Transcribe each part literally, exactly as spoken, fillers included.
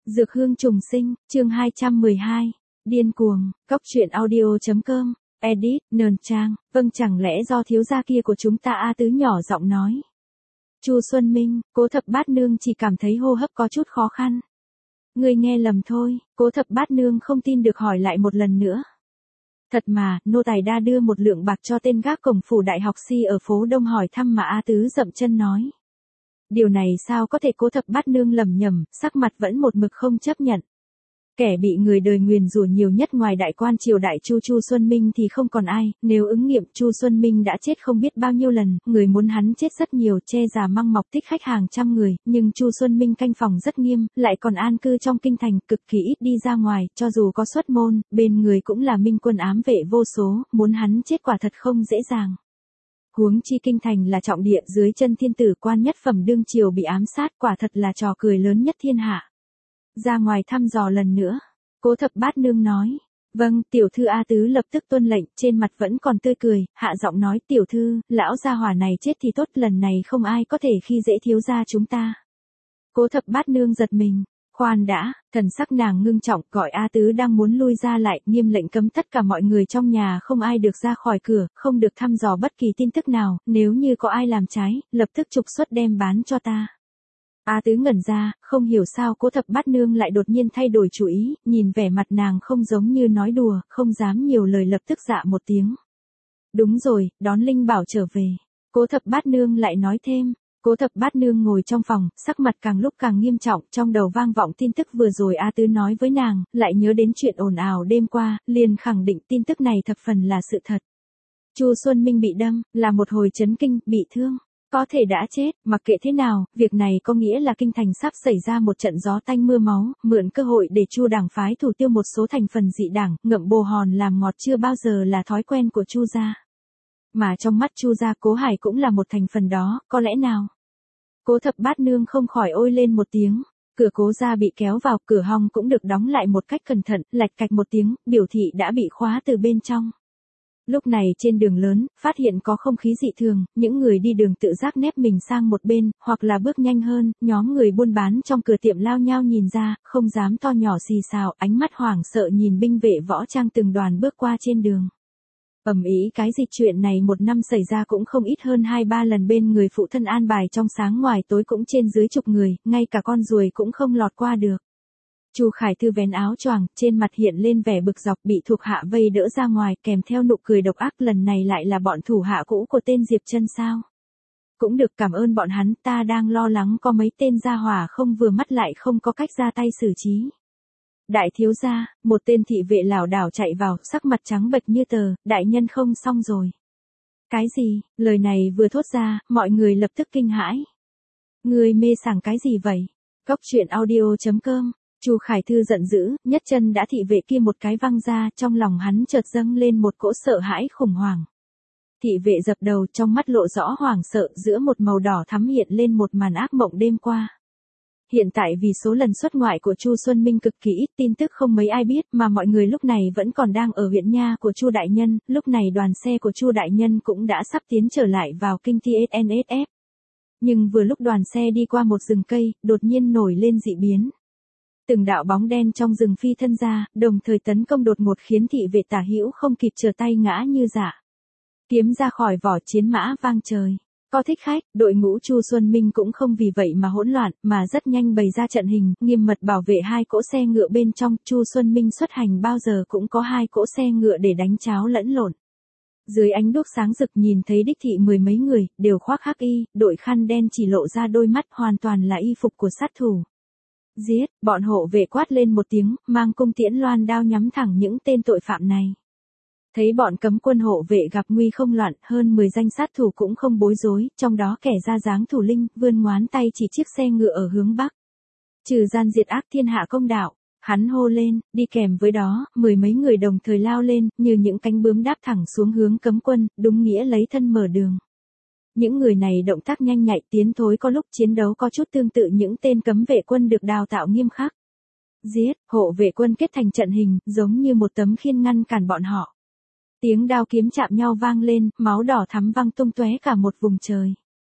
Dược hương trùng sinh, chương hai trăm mười hai. Điên cuồng, Cóc truyện audio.com, edit, Nờn Trang, vâng chẳng lẽ do thiếu gia kia của chúng ta A Tứ nhỏ giọng nói. Chu Xuân Minh, Cố Thập Bát Nương chỉ cảm thấy hô hấp có chút khó khăn. Ngươi nghe lầm thôi, Cố Thập Bát Nương không tin được hỏi lại một lần nữa. Thật mà, nô tài đa đưa một lượng bạc cho tên gác cổng phủ đại học si ở phố Đông hỏi thăm mà A Tứ dậm chân nói. Điều này sao có thể? Cố Thập Bát Nương lẩm nhẩm, sắc mặt vẫn một mực không chấp nhận. Kẻ bị người đời nguyền rủa nhiều nhất ngoài đại quan triều đại Chu Chu Xuân Minh thì không còn ai, nếu ứng nghiệm Chu Xuân Minh đã chết không biết bao nhiêu lần, người muốn hắn chết rất nhiều, che già măng mọc tích khách hàng trăm người, nhưng Chu Xuân Minh canh phòng rất nghiêm, lại còn an cư trong kinh thành, cực kỳ ít đi ra ngoài, cho dù có xuất môn, bên người cũng là minh quân ám vệ vô số, muốn hắn chết quả thật không dễ dàng. Huống chi kinh thành là trọng địa, dưới chân thiên tử quan nhất phẩm đương triều bị ám sát, quả thật là trò cười lớn nhất thiên hạ. Ra ngoài thăm dò lần nữa, Cố Thập Bát Nương nói. Vâng, tiểu thư. A Tứ lập tức tuân lệnh, trên mặt vẫn còn tươi cười, hạ giọng nói, tiểu thư, lão gia hỏa này chết thì tốt, lần này không ai có thể khi dễ thiếu gia chúng ta. Cố Thập Bát Nương giật mình. Khoan đã, thần sắc nàng ngưng trọng, gọi A Tứ đang muốn lui ra lại, nghiêm lệnh cấm tất cả mọi người trong nhà không ai được ra khỏi cửa, không được thăm dò bất kỳ tin tức nào, nếu như có ai làm trái, lập tức trục xuất đem bán cho ta. A Tứ ngẩn ra, không hiểu sao Cố Thập Bát Nương lại đột nhiên thay đổi chủ ý, nhìn vẻ mặt nàng không giống như nói đùa, không dám nhiều lời, lập tức dạ một tiếng. Đúng rồi, đón Linh Bảo trở về. Cố Thập Bát Nương lại nói thêm. Cố Thập Bát Nương ngồi trong phòng, sắc mặt càng lúc càng nghiêm trọng, trong đầu vang vọng tin tức vừa rồi A Tứ nói với nàng, lại nhớ đến chuyện ồn ào đêm qua, liền khẳng định tin tức này thập phần là sự thật. Chu Xuân Minh bị đâm, là một hồi chấn kinh, bị thương, có thể đã chết, mặc kệ thế nào, việc này có nghĩa là kinh thành sắp xảy ra một trận gió tanh mưa máu, mượn cơ hội để Chu đảng phái thủ tiêu một số thành phần dị đảng, ngậm bồ hòn làm ngọt chưa bao giờ là thói quen của Chu gia. Mà trong mắt Chu gia Cố Hải cũng là một thành phần đó, có lẽ nào? Cố Thập Bát Nương không khỏi ôi lên một tiếng, cửa Cố gia bị kéo vào, cửa hong cũng được đóng lại một cách cẩn thận, lạch cạch một tiếng, biểu thị đã bị khóa từ bên trong. Lúc này trên đường lớn, phát hiện có không khí dị thường, những người đi đường tự giác nép mình sang một bên, hoặc là bước nhanh hơn, nhóm người buôn bán trong cửa tiệm lao nhau nhìn ra, không dám to nhỏ xì xào, ánh mắt hoảng sợ nhìn binh vệ võ trang từng đoàn bước qua trên đường. Ầm ĩ cái gì, chuyện này một năm xảy ra cũng không ít hơn hai ba lần, bên người phụ thân an bài trong sáng ngoài tối cũng trên dưới chục người, ngay cả con ruồi cũng không lọt qua được. Chu Khải Thư vén áo choàng, trên mặt hiện lên vẻ bực dọc, bị thuộc hạ vây đỡ ra ngoài, kèm theo nụ cười độc ác, lần này lại là bọn thủ hạ cũ của tên Diệp Chân sao? Cũng được, cảm ơn bọn hắn, ta đang lo lắng có mấy tên gia hỏa không vừa mắt lại không có cách ra tay xử trí. Đại thiếu gia, một tên thị vệ lảo đảo chạy vào, sắc mặt trắng bệch như tờ, đại nhân không xong rồi. Cái gì? Lời này vừa thốt ra, mọi người lập tức kinh hãi. Người mê sảng cái gì vậy? Cóc truyện audio.com. Chu Khải Thư giận dữ, nhất chân đã thị vệ kia một cái văng ra, trong lòng hắn chợt dâng lên một cỗ sợ hãi khủng hoảng. Thị vệ dập đầu, trong mắt lộ rõ hoảng sợ, giữa một màu đỏ thắm hiện lên một màn ác mộng đêm qua. Hiện tại vì số lần xuất ngoại của Chu Xuân Minh cực kỳ ít, tin tức không mấy ai biết, mà mọi người lúc này vẫn còn đang ở huyện nha của Chu đại nhân, lúc này đoàn xe của Chu đại nhân cũng đã sắp tiến trở lại vào kinh tê ét en ét ép. Nhưng vừa lúc đoàn xe đi qua một rừng cây, đột nhiên nổi lên dị biến. Từng đạo bóng đen trong rừng phi thân ra, đồng thời tấn công đột ngột khiến thị vệ tả hữu không kịp trở tay ngã như dạ. Kiếm ra khỏi vỏ, chiến mã vang trời. Có thích khách, đội ngũ Chu Xuân Minh cũng không vì vậy mà hỗn loạn, mà rất nhanh bày ra trận hình, nghiêm mật bảo vệ hai cỗ xe ngựa bên trong. Chu Xuân Minh xuất hành bao giờ cũng có hai cỗ xe ngựa để đánh cháo lẫn lộn. Dưới ánh đuốc sáng rực nhìn thấy đích thị mười mấy người, đều khoác hắc y, đội khăn đen chỉ lộ ra đôi mắt, hoàn toàn là y phục của sát thủ. Giết, bọn hộ vệ quát lên một tiếng, mang cung tiễn loan đao nhắm thẳng những tên tội phạm này. Thấy bọn cấm quân hộ vệ gặp nguy không loạn, hơn mười danh sát thủ cũng không bối rối, trong đó kẻ ra dáng thủ linh, vươn ngón tay chỉ chiếc xe ngựa ở hướng bắc. Trừ gian diệt ác, thiên hạ công đạo, hắn hô lên, đi kèm với đó, mười mấy người đồng thời lao lên, như những cánh bướm đáp thẳng xuống hướng cấm quân, đúng nghĩa lấy thân mở đường. Những người này động tác nhanh nhạy, tiến thối, có lúc chiến đấu có chút tương tự những tên cấm vệ quân được đào tạo nghiêm khắc. Giết, hộ vệ quân kết thành trận hình, giống như một tấm khiên ngăn cản bọn họ. Tiếng đao kiếm chạm nhau vang lên, máu đỏ thắm văng tung tóe cả một vùng trời.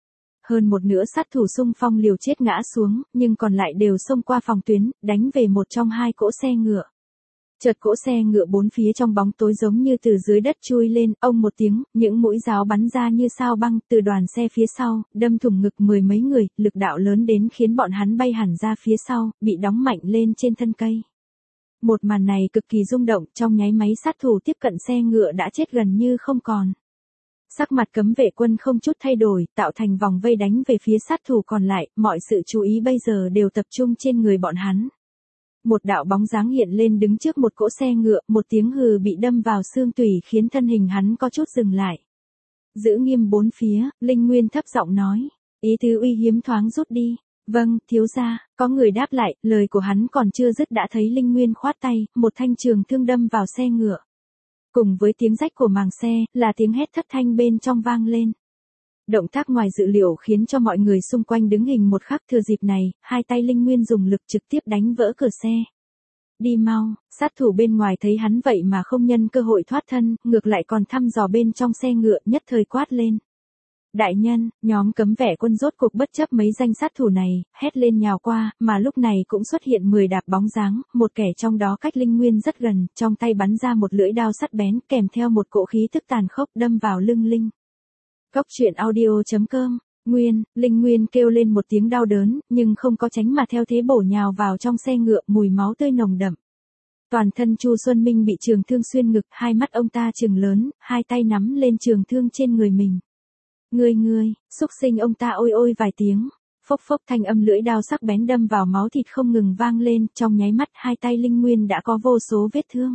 hơn một nửa sát thủ xung phong liều chết ngã xuống, nhưng còn lại đều xông qua phòng tuyến, đánh về một trong hai cỗ xe ngựa. Chợt cỗ xe ngựa bốn phía trong bóng tối giống như từ dưới đất chui lên, ông một tiếng, những mũi giáo bắn ra như sao băng từ đoàn xe phía sau, đâm thủng ngực mười mấy người, lực đạo lớn đến khiến bọn hắn bay hẳn ra phía sau, bị đóng mạnh lên trên thân cây. Một màn này cực kỳ rung động, trong nháy máy sát thủ tiếp cận xe ngựa đã chết gần như không còn. Sắc mặt cấm vệ quân không chút thay đổi, tạo thành vòng vây đánh về phía sát thủ còn lại, mọi sự chú ý bây giờ đều tập trung trên người bọn hắn. Một đạo bóng dáng hiện lên đứng trước một cỗ xe ngựa, một tiếng hừ bị đâm vào xương tủy khiến thân hình hắn có chút dừng lại. Giữ nghiêm bốn phía, Linh Nguyên thấp giọng nói, ý tứ uy hiếm thoáng rút đi. Vâng, thiếu gia, có người đáp lại, lời của hắn còn chưa dứt đã thấy Linh Nguyên khoát tay, một thanh trường thương đâm vào xe ngựa. Cùng với tiếng rách của màng xe, là tiếng hét thất thanh bên trong vang lên. Động tác ngoài dự liệu khiến cho mọi người xung quanh đứng hình một khắc, thừa dịp này, hai tay Linh Nguyên dùng lực trực tiếp đánh vỡ cửa xe. Đi mau, sát thủ bên ngoài thấy hắn vậy mà không nhân cơ hội thoát thân, ngược lại còn thăm dò bên trong xe ngựa, nhất thời quát lên. Đại nhân, nhóm cấm vệ quân rốt cuộc bất chấp mấy danh sát thủ này, hét lên nhào qua, mà lúc này cũng xuất hiện mười đạp bóng dáng, một kẻ trong đó cách Linh Nguyên rất gần, trong tay bắn ra một lưỡi đao sắt bén kèm theo một cỗ khí tức tàn khốc đâm vào lưng Linh. Cốc truyện audio chấm com, Nguyên, Linh Nguyên kêu lên một tiếng đau đớn, nhưng không có tránh mà theo thế bổ nhào vào trong xe ngựa, mùi máu tươi nồng đậm. Toàn thân Chu Xuân Minh bị trường thương xuyên ngực, hai mắt ông ta trừng lớn, hai tay nắm lên trường thương trên người mình. Ngươi ngươi, xúc sinh, ông ta ôi ôi vài tiếng, phốc phốc thanh âm lưỡi đao sắc bén đâm vào máu thịt không ngừng vang lên, trong nháy mắt hai tay Linh Nguyên đã có vô số vết thương.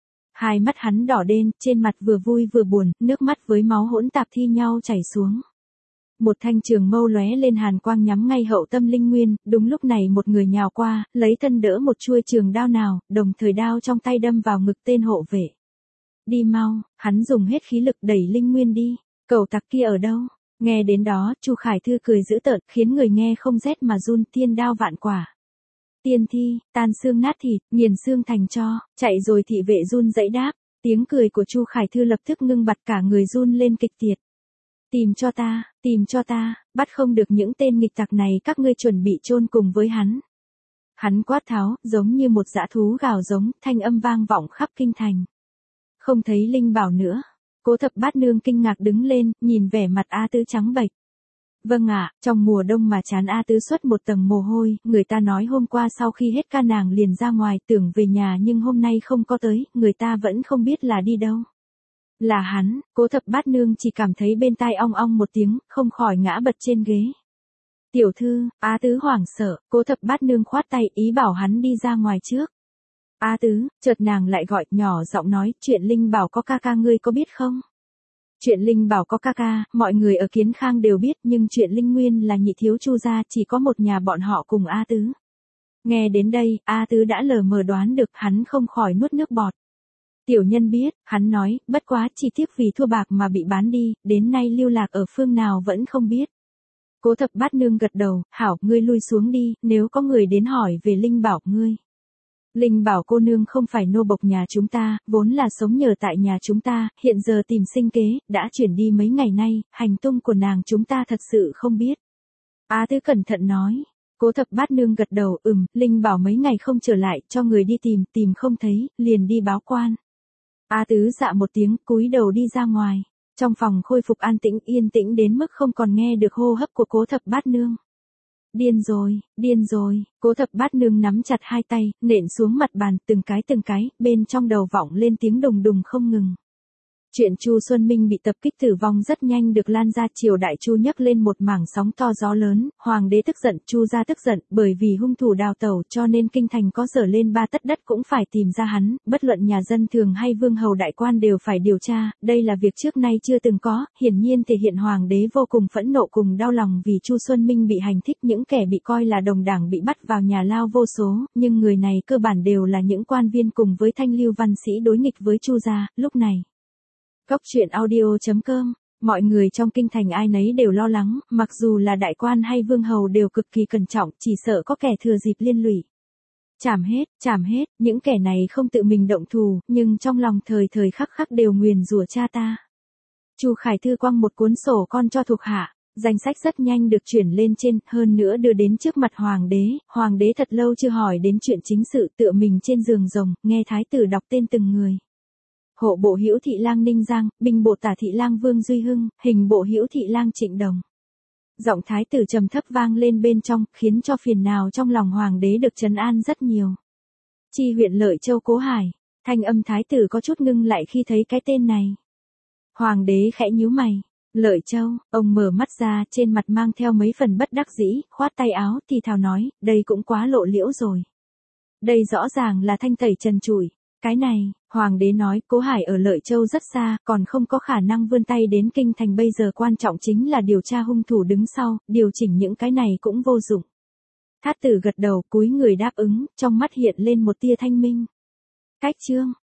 Hai mắt hắn đỏ đen, trên mặt vừa vui vừa buồn, nước mắt với máu hỗn tạp thi nhau chảy xuống. Một thanh trường mâu lóe lên hàn quang nhắm ngay hậu tâm Linh Nguyên, đúng lúc này một người nhào qua, lấy thân đỡ một chuôi trường đao nào, đồng thời đao trong tay đâm vào ngực tên hộ vệ. Đi mau, hắn dùng hết khí lực đẩy Linh Nguyên đi. Cẩu tặc kia ở đâu? Nghe đến đó, Chu Khải Thư cười dữ tợn, khiến người nghe không rét mà run, tiên đao vạn quả. Tiên thi, tan xương nát thịt, nghiền xương thành tro, chạy rồi thị vệ run rẩy đáp, tiếng cười của Chu Khải Thư lập tức ngưng bặt, cả người run lên kịch liệt. Tìm cho ta, tìm cho ta, bắt không được những tên nghịch tặc này, các ngươi chuẩn bị chôn cùng với hắn. Hắn quát tháo, giống như một dã thú gào giống, thanh âm vang vọng khắp kinh thành. Không thấy Linh Bảo nữa. Cố Thập Bát Nương kinh ngạc đứng lên, nhìn vẻ mặt A Tứ trắng bệch. Vâng ạ, trong mùa đông mà chán A Tứ xuất một tầng mồ hôi, người ta nói hôm qua sau khi hết ca nàng liền ra ngoài tưởng về nhà nhưng hôm nay không có tới, người ta vẫn không biết là đi đâu. Là hắn, Cố Thập Bát Nương chỉ cảm thấy bên tai ong ong một tiếng, không khỏi ngã bật trên ghế. Tiểu thư, A Tứ hoảng sợ, Cố Thập Bát Nương khoát tay ý bảo hắn đi ra ngoài trước. A Tứ, chợt nàng lại gọi, nhỏ giọng nói, chuyện Linh Bảo có ca ca ngươi có biết không? Chuyện Linh Bảo có ca ca, mọi người ở Kiến Khang đều biết, nhưng chuyện Linh Nguyên là nhị thiếu Chu gia, chỉ có một nhà bọn họ cùng A Tứ. Nghe đến đây, A Tứ đã lờ mờ đoán được, hắn không khỏi nuốt nước bọt. Tiểu nhân biết, hắn nói, bất quá chỉ tiếc vì thua bạc mà bị bán đi, đến nay lưu lạc ở phương nào vẫn không biết. Cố Thập Bát Nương gật đầu, hảo, ngươi lui xuống đi, nếu có người đến hỏi về Linh Bảo ngươi. Linh Bảo cô nương không phải nô bộc nhà chúng ta, vốn là sống nhờ tại nhà chúng ta, hiện giờ tìm sinh kế, đã chuyển đi mấy ngày nay, hành tung của nàng chúng ta thật sự không biết. Á Tứ cẩn thận nói. Cố Thập Bát Nương gật đầu, ừm, Linh Bảo mấy ngày không trở lại, cho người đi tìm, tìm không thấy, liền đi báo quan. Á Tứ dạ một tiếng, cúi đầu đi ra ngoài. Trong phòng khôi phục an tĩnh, yên tĩnh đến mức không còn nghe được hô hấp của Cố Thập Bát Nương. Điên rồi, điên rồi, Cố Thập Bát Nương nắm chặt hai tay, nện xuống mặt bàn, từng cái từng cái, bên trong đầu vọng lên tiếng đùng đùng không ngừng. Chuyện Chu Xuân Minh bị tập kích tử vong rất nhanh được lan ra, triều đại Chu nhấc lên một mảng sóng to gió lớn, hoàng đế tức giận, Chu gia tức giận, bởi vì hung thủ đào tẩu cho nên kinh thành có dở lên ba tấc đất cũng phải tìm ra hắn, bất luận nhà dân thường hay vương hầu đại quan đều phải điều tra, đây là việc trước nay chưa từng có, hiển nhiên thể hiện hoàng đế vô cùng phẫn nộ cùng đau lòng vì Chu Xuân Minh bị hành thích, những kẻ bị coi là đồng đảng bị bắt vào nhà lao vô số, nhưng người này cơ bản đều là những quan viên cùng với thanh lưu văn sĩ đối nghịch với Chu gia, lúc này. Cốc truyện audio chấm com, mọi người trong kinh thành ai nấy đều lo lắng, mặc dù là đại quan hay vương hầu đều cực kỳ cẩn trọng, chỉ sợ có kẻ thừa dịp liên lụy. Chảm hết, chảm hết, những kẻ này không tự mình động thủ, nhưng trong lòng thời thời khắc khắc đều nguyền rủa cha ta. Chu Khải Thư quăng một cuốn sổ con cho thuộc hạ, Danh sách rất nhanh được chuyển lên trên, hơn nữa đưa đến trước mặt hoàng đế, hoàng đế thật lâu chưa hỏi đến chuyện chính sự, tựa mình trên giường rồng, nghe thái tử đọc tên từng người. Hộ bộ Hữu Thị Lang Ninh Giang, binh bộ Tả Thị Lang Vương Duy Hưng, hình bộ Hữu Thị Lang Trịnh Đồng. Giọng thái tử trầm thấp vang lên bên trong, khiến cho phiền nào trong lòng hoàng đế được trấn an rất nhiều. Chi huyện Lợi Châu Cố Hải, thanh âm thái tử có chút ngưng lại khi thấy cái tên này. Hoàng đế khẽ nhíu mày. Lợi Châu, ông mở mắt ra, trên mặt mang theo mấy phần bất đắc dĩ, khoát tay áo, thì thào nói, đây cũng quá lộ liễu rồi. Đây rõ ràng là thanh tẩy trần trụi. Cái này, hoàng đế nói, Cố Hải ở Lợi Châu rất xa, còn không có khả năng vươn tay đến kinh thành, bây giờ quan trọng chính là điều tra hung thủ đứng sau, điều chỉnh những cái này cũng vô dụng. Thát tử gật đầu, cúi người đáp ứng, trong mắt hiện lên một tia thanh minh. Cách chương,